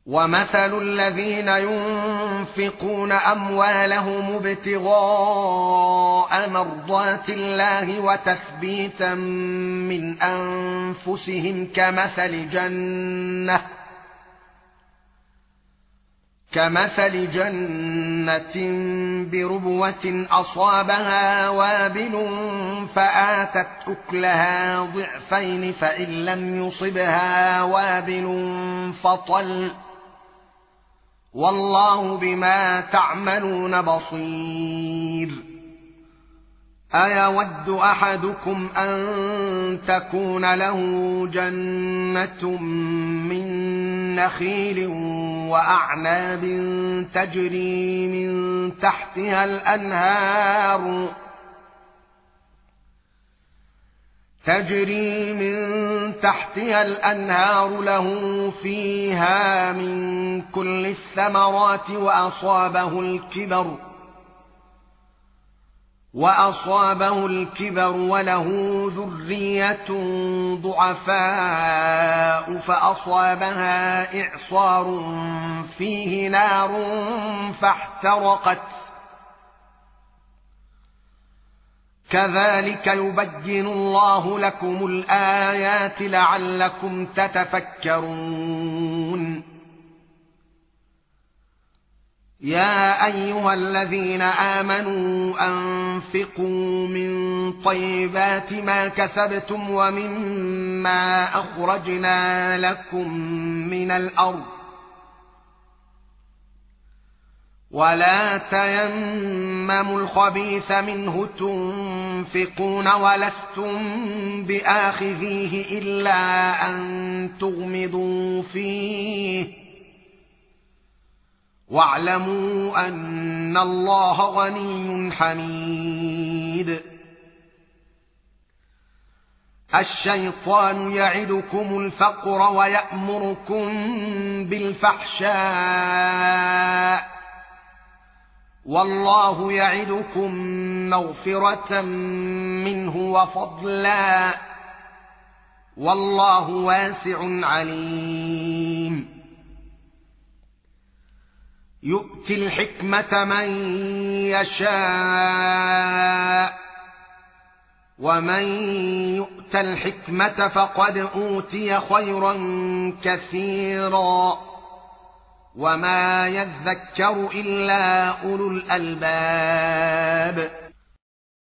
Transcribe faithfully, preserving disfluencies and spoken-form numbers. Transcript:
ومثل الذين ينفقون أموالهم ابتغاء مرضات الله وتثبيتا من أنفسهم كمثل جنة كمثل جنة بربوة أصابها وابل فآتت أكلها ضعفين فإن لم يصبها وابل فطل والله بما تعملون بصير. أيود أحدكم أن تكون له جنة من نخيل وأعناب تجري من تحتها الأنهار تجري من تحتها الأنهار له فيها من كل الثمرات وأصابه الكبر وأصابه الكبر وله ذرية ضعفاء فأصابها إعصار فيه نار فاحترقت كذلك يبين الله لكم الآيات لعلكم تتفكرون. يا أيها الذين آمنوا أنفقوا من طيبات ما كسبتم ومما أخرجنا لكم من الأرض ولا تيمموا الخبيث منه تنفقون ولستم بآخذيه إلا أن تغمضوا فيه واعلموا أن الله غني حميد. الشيطان يعدكم الفقر ويأمركم بالفحشاء والله يعدكم مغفرة منه وفضلا والله واسع عليم. يؤتي الحكمة من يشاء ومن يؤت الحكمة فقد أوتي خيرا كثيرا وما يذكر إلا أولو الألباب.